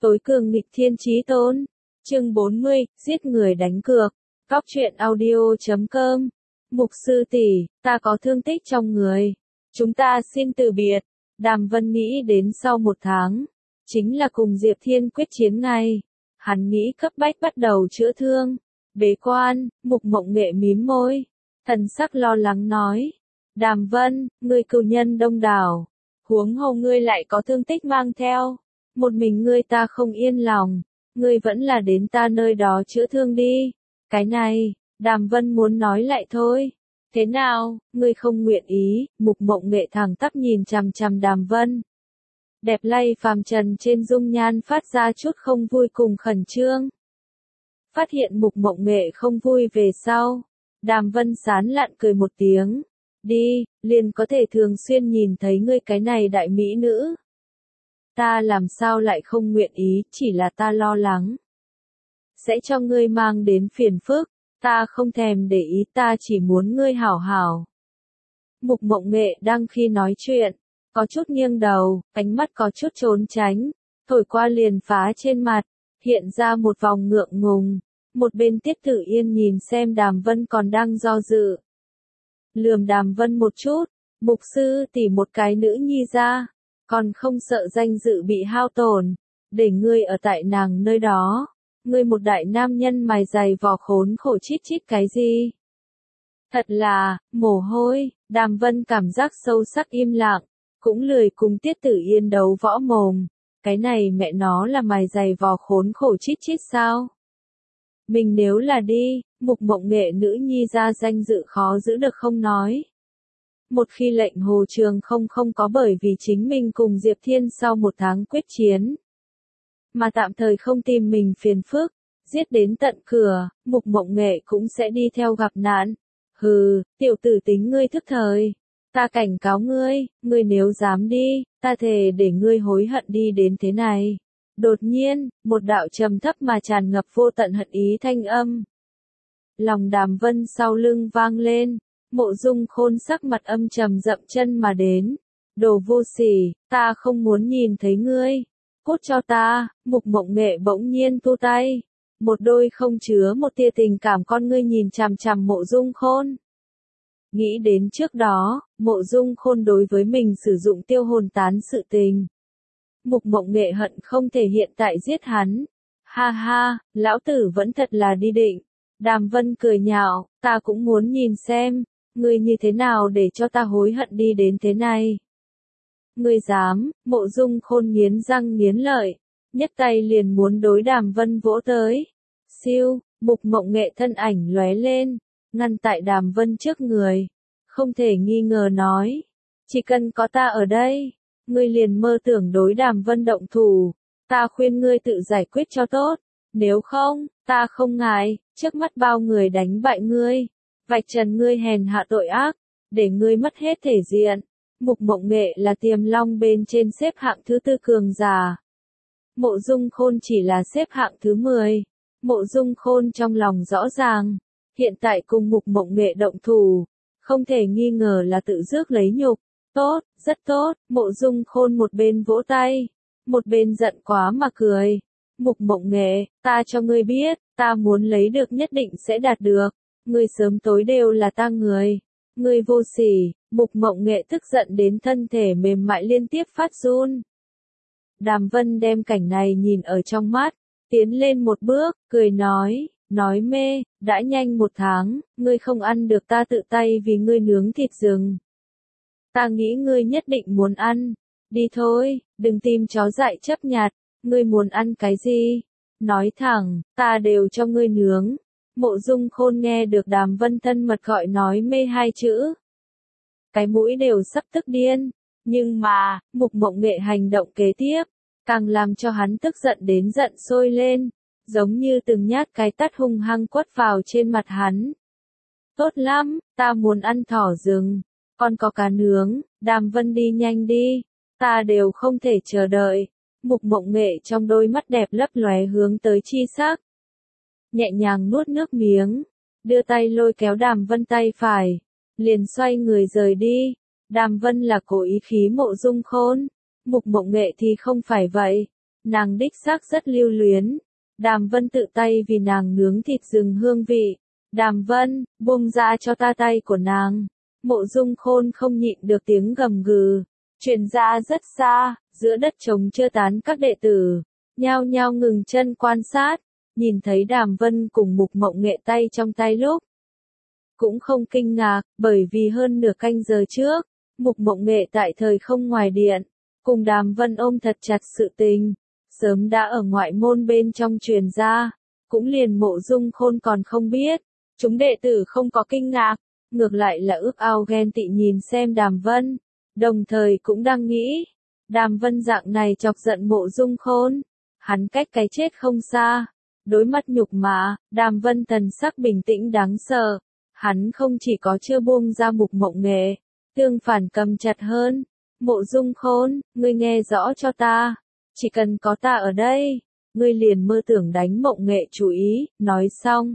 Tối cường nghịch thiên chí tôn. Chương 40, giết người đánh cược. Góc truyện audio.com. Mục sư tỷ, ta có thương tích trong người. Chúng ta xin từ biệt. Đàm Vân nghĩ đến sau 1 tháng, chính là cùng Diệp Thiên quyết chiến ngày. Hắn nghĩ cấp bách bắt đầu chữa thương. Bế quan, Mục Mộng Nghệ mím môi. Thần sắc lo lắng nói. Đàm Vân, ngươi cừu nhân đông đảo. Huống hồ ngươi lại có thương tích mang theo. Một mình ngươi ta không yên lòng. Ngươi vẫn là đến ta nơi đó chữa thương đi. Cái này, Đàm Vân muốn nói lại thôi. Thế nào, ngươi không nguyện ý? Mục Mộng Nghệ thẳng tắp nhìn chằm chằm Đàm Vân. Đẹp lay phàm trần trên dung nhan phát ra chút không vui cùng khẩn trương. Phát hiện Mục Mộng Nghệ không vui về sau. Đàm Vân sán lạn cười một tiếng. Đi, liền có thể thường xuyên nhìn thấy ngươi cái này đại mỹ nữ. Ta làm sao lại không nguyện ý, chỉ là ta lo lắng. Sẽ cho ngươi mang đến phiền phức, ta không thèm để ý, ta chỉ muốn ngươi hảo hảo. Mục Mộng Nghệ đang khi nói chuyện, có chút nghiêng đầu, ánh mắt có chút trốn tránh, thổi qua liền phá trên mặt, hiện ra một vòng ngượng ngùng. Một bên Tiết Tử Yên nhìn xem Đàm Vân còn đang do dự. Lườm Đàm Vân một chút, mục sư tỉ một cái nữ nhi ra, còn không sợ danh dự bị hao tổn, để ngươi ở tại nàng nơi đó. Ngươi một đại nam nhân mài giày vò khốn khổ chít chít cái gì? Thật là, mồ hôi. Đàm Vân cảm giác sâu sắc im lặng, cũng lười cùng Tiết Tử Yên đấu võ mồm. Cái này mẹ nó là mài giày vò khốn khổ chít chít sao? Mình nếu là đi, Mục Mộng Nghệ nữ nhi ra danh dự khó giữ được không nói. Một khi lệnh Hồ Trường không có bởi vì chính mình cùng Diệp Thiên sau 1 tháng quyết chiến, mà tạm thời không tìm mình phiền phức, giết đến tận cửa, Mục Mộng Nghệ cũng sẽ đi theo gặp nạn. Hừ, tiểu tử tính ngươi thức thời. Ta cảnh cáo ngươi, ngươi nếu dám đi, ta thề để ngươi hối hận đi đến thế này. Đột nhiên, một đạo trầm thấp mà tràn ngập vô tận hận ý thanh âm. Lòng Đàm Vân sau lưng vang lên, Mộ Dung Khôn sắc mặt âm trầm dậm chân mà đến. Đồ vô sỉ, ta không muốn nhìn thấy ngươi. Cút cho ta. Mục Mộng Nghệ bỗng nhiên thu tay. Một đôi không chứa một tia tình cảm con ngươi nhìn chằm chằm Mộ Dung Khôn. Nghĩ đến trước đó, Mộ Dung Khôn đối với mình sử dụng tiêu hồn tán sự tình. Mục Mộng Nghệ hận không thể hiện tại giết hắn. Ha ha, lão tử vẫn thật là đi định. Đàm Vân cười nhạo, ta cũng muốn nhìn xem, ngươi như thế nào để cho ta hối hận đi đến thế này. Ngươi dám? Mộ Dung Khôn nghiến răng nghiến lợi, nhấc tay liền muốn đối Đàm Vân vỗ tới. Siêu, Mục Mộng Nghệ thân ảnh lóe lên, ngăn tại Đàm Vân trước người. Không thể nghi ngờ nói, chỉ cần có ta ở đây, ngươi liền mơ tưởng đối Đàm Vân động thủ. Ta khuyên ngươi tự giải quyết cho tốt, nếu không, ta không ngại, trước mắt bao người đánh bại ngươi, vạch trần ngươi hèn hạ tội ác, để ngươi mất hết thể diện. Mục Mộng Nghệ là Tiềm Long bên trên xếp hạng thứ 4 cường giả. Mộ Dung Khôn chỉ là xếp hạng thứ 10. Mộ Dung Khôn trong lòng rõ ràng, hiện tại cùng Mục Mộng Nghệ động thủ, không thể nghi ngờ là tự rước lấy nhục. Tốt, rất tốt. Mộ Dung Khôn một bên vỗ tay, một bên giận quá mà cười. Mục Mộng Nghệ, ta cho ngươi biết, ta muốn lấy được nhất định sẽ đạt được. Ngươi sớm tối đều là ta người. Ngươi vô sỉ. Mục Mộng Nghệ tức giận đến thân thể mềm mại liên tiếp phát run. Đàm Vân đem cảnh này nhìn ở trong mắt, tiến lên một bước, cười nói mê, đã nhanh 1 tháng, ngươi không ăn được ta tự tay vì ngươi nướng thịt rừng. Ta nghĩ ngươi nhất định muốn ăn. Đi thôi, đừng tìm chó dại chấp nhặt, ngươi muốn ăn cái gì? Nói thẳng, ta đều cho ngươi nướng. Mộ Dung Khôn nghe được Đàm Vân thân mật gọi nói mê 2 chữ. Cái mũi đều sắp tức điên. Nhưng mà, Mục Mộng Nghệ hành động kế tiếp, càng làm cho hắn tức giận đến giận sôi lên, giống như từng nhát cái tát hung hăng quất vào trên mặt hắn. Tốt lắm, ta muốn ăn thỏ rừng, còn có cá nướng. Đàm Vân đi nhanh đi, ta đều không thể chờ đợi. Mục Mộng Nghệ trong đôi mắt đẹp lấp lóe hướng tới chi sắc. Nhẹ nhàng nuốt nước miếng, đưa tay lôi kéo Đàm Vân tay phải, liền xoay người rời đi. Đàm Vân là cố ý khí Mộ Dung Khôn, Mục Mộng Nghệ thì không phải vậy. nàng đích xác rất lưu luyến. Đàm Vân tự tay vì nàng nướng thịt rừng hương vị. Đàm Vân, buông ra cho ta tay của nàng. Mộ Dung Khôn không nhịn được tiếng gầm gừ, truyền ra rất xa, giữa đất trống chưa tán các đệ tử, nhao nhao ngừng chân quan sát, nhìn thấy Đàm Vân cùng Mục Mộng Nghệ tay trong tay lúc. Cũng không kinh ngạc, bởi vì hơn nửa canh giờ trước, Mục Mộng Nghệ tại thời không ngoài điện, cùng Đàm Vân ôm thật chặt sự tình, sớm đã ở ngoại môn bên trong truyền ra, cũng liền Mộ Dung Khôn còn không biết, chúng đệ tử không có kinh ngạc, ngược lại là ước ao ghen tị nhìn xem Đàm Vân, đồng thời cũng đang nghĩ, Đàm Vân dạng này chọc giận Mộ Dung Khôn, hắn cách cái chết không xa, đối mặt nhục mạ, Đàm Vân thần sắc bình tĩnh đáng sợ, hắn không chỉ có chưa buông ra Mục Mộng Nghệ, tương phản cầm chặt hơn, Mộ Dung Khôn, ngươi nghe rõ cho ta, chỉ cần có ta ở đây, ngươi liền mơ tưởng đánh Mộng Nghệ chủ ý, nói xong.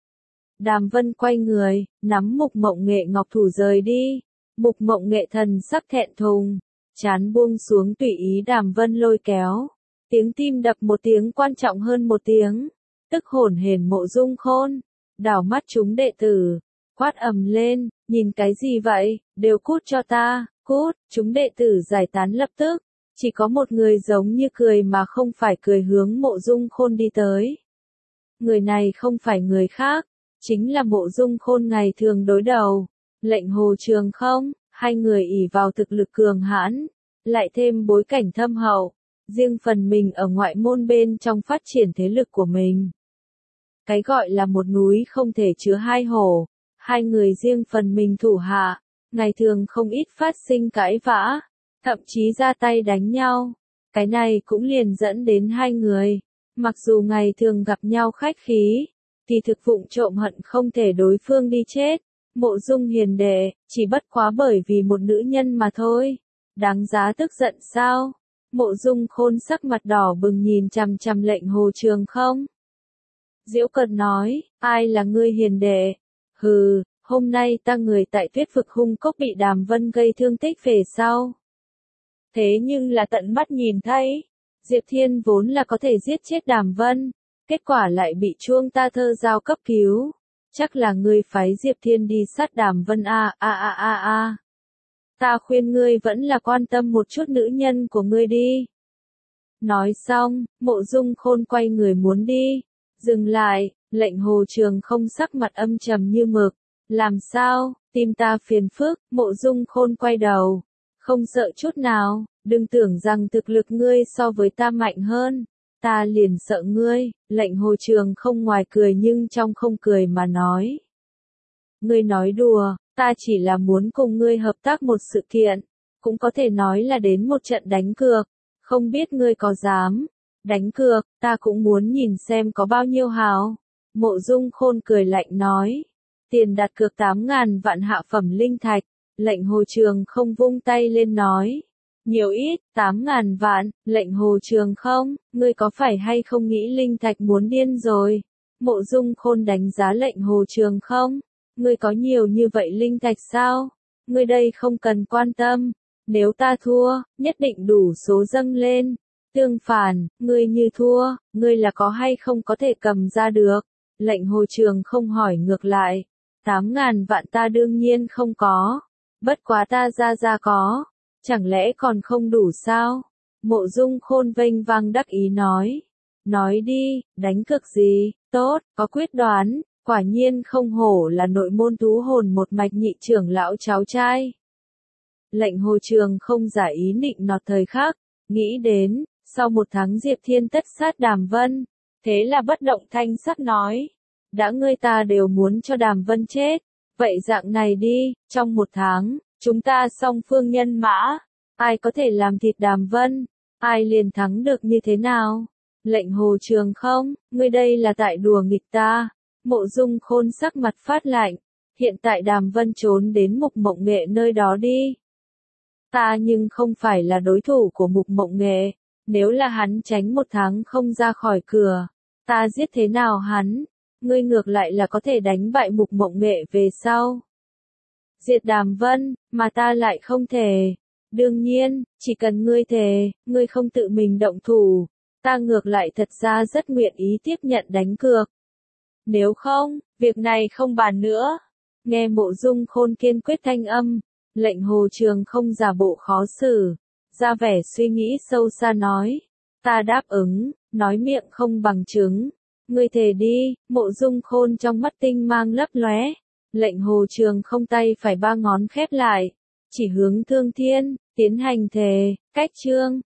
Đàm Vân quay người, nắm Mục Mộng Nghệ ngọc thủ rời đi, Mục Mộng Nghệ thần sắc thẹn thùng, chán buông xuống tùy ý Đàm Vân lôi kéo, tiếng tim đập một tiếng quan trọng hơn một tiếng, tức hổn hển Mộ Dung Khôn, đảo mắt chúng đệ tử, quát ầm lên, nhìn cái gì vậy, đều cút cho ta, cút, chúng đệ tử giải tán lập tức, chỉ có một người giống như cười mà không phải cười hướng Mộ Dung Khôn đi tới. Người này không phải người khác, chính là Mộ Dung Khôn ngày thường đối đầu, Lệnh Hồ Trường không, hai người ỷ vào thực lực cường hãn, lại thêm bối cảnh thâm hậu, riêng phần mình ở ngoại môn bên trong phát triển thế lực của mình. Cái gọi là một núi không thể chứa hai hổ, hai người riêng phần mình thủ hạ, ngày thường không ít phát sinh cãi vã, thậm chí ra tay đánh nhau. Cái này cũng liền dẫn đến hai người, mặc dù ngày thường gặp nhau khách khí, thì thực vụng trộm hận không thể đối phương đi chết. Mộ Dung hiền đệ, chỉ bất quá bởi vì một nữ nhân mà thôi. Đáng giá tức giận sao? Mộ Dung Khôn sắc mặt đỏ bừng nhìn chằm chằm Lệnh Hồ Trường không. Diễu cợt nói, ai là ngươi hiền đệ? Hừ, hôm nay ta người tại Tuyết Vực Hung Cốc bị Đàm Vân gây thương tích về sau. Thế nhưng là tận mắt nhìn thấy, Diệp Thiên vốn là có thể giết chết Đàm Vân, kết quả lại bị Chuông Ta Thơ Giao cấp cứu. Chắc là ngươi phái Diệp Thiên đi sát Đàm Vân a. Ta khuyên ngươi vẫn là quan tâm một chút nữ nhân của ngươi đi. Nói xong, Mộ Dung Khôn quay người muốn đi. Dừng lại, Lệnh Hồ Trường không sắc mặt âm trầm như mực. Làm sao, tìm ta phiền phức, Mộ Dung Khôn quay đầu. Không sợ chút nào, đừng tưởng rằng thực lực ngươi so với ta mạnh hơn. Ta liền sợ ngươi, Lệnh Hồ Trường không ngoài cười nhưng trong không cười mà nói. Ngươi nói đùa, ta chỉ là muốn cùng ngươi hợp tác một sự kiện, cũng có thể nói là đến một trận đánh cược, không biết ngươi có dám. Đánh cược, ta cũng muốn nhìn xem có bao nhiêu hào. Mộ Dung Khôn cười lạnh nói. Tiền đặt cược 8.000 vạn hạ phẩm linh thạch, Lệnh Hồ Trường không vung tay lên nói. Nhiều ít, 8.000 vạn, Lệnh Hồ Trường không, ngươi có phải hay không nghĩ linh thạch muốn điên rồi? Mộ Dung Khôn đánh giá Lệnh Hồ Trường không? Ngươi có nhiều như vậy linh thạch sao? Ngươi đây không cần quan tâm, nếu ta thua, nhất định đủ số dâng lên. Tương phản, ngươi như thua, ngươi là có hay không có thể cầm ra được? Lệnh Hồ Trường không hỏi ngược lại. 8.000 vạn ta đương nhiên không có. Bất quá ta ra có. Chẳng lẽ còn không đủ sao? Mộ Dung Khôn vênh vang đắc ý nói. Nói đi, đánh cược gì? Tốt, có quyết đoán. Quả nhiên không hổ là nội môn thú hồn một mạch nhị trưởng lão cháu trai. Lệnh Hồ Trường không giả ý nịnh nọt thời khắc. Nghĩ đến, sau một tháng Diệp Thiên tất sát Đàm Vân. Thế là bất động thanh sắc nói. Đã ngươi ta đều muốn cho Đàm Vân chết. Vậy dạng này đi, trong một tháng, chúng ta song phương nhân mã. Ai có thể làm thịt Đàm Vân? Ai liền thắng được như thế nào? Lệnh Hồ Trường không, ngươi đây là tại đùa nghịch ta. Mộ Dung Khôn sắc mặt phát lạnh. Hiện tại Đàm Vân trốn đến Mục Mộng Nghệ nơi đó đi. Ta nhưng không phải là đối thủ của Mục Mộng Nghệ. Nếu là hắn tránh một tháng không ra khỏi cửa, ta giết thế nào hắn? Ngươi ngược lại là có thể đánh bại Mục Mộng Nghệ về sau. Diệt Đàm Vân, mà ta lại không thể. Đương nhiên, chỉ cần ngươi thề, ngươi không tự mình động thủ, ta ngược lại thật ra rất nguyện ý tiếp nhận đánh cược. Nếu không, việc này không bàn nữa. Nghe Mộ Dung Khôn kiên quyết thanh âm, lệnh Hồ Trường không giả bộ khó xử, ra vẻ suy nghĩ sâu xa nói. Ta đáp ứng, nói miệng không bằng chứng. Ngươi thề đi. Mộ Dung Khôn trong mắt tinh mang lấp lóe. Lệnh Hồ Trường không tay phải ba ngón khép lại, chỉ hướng Thương Thiên, tiến hành thề. Cách chương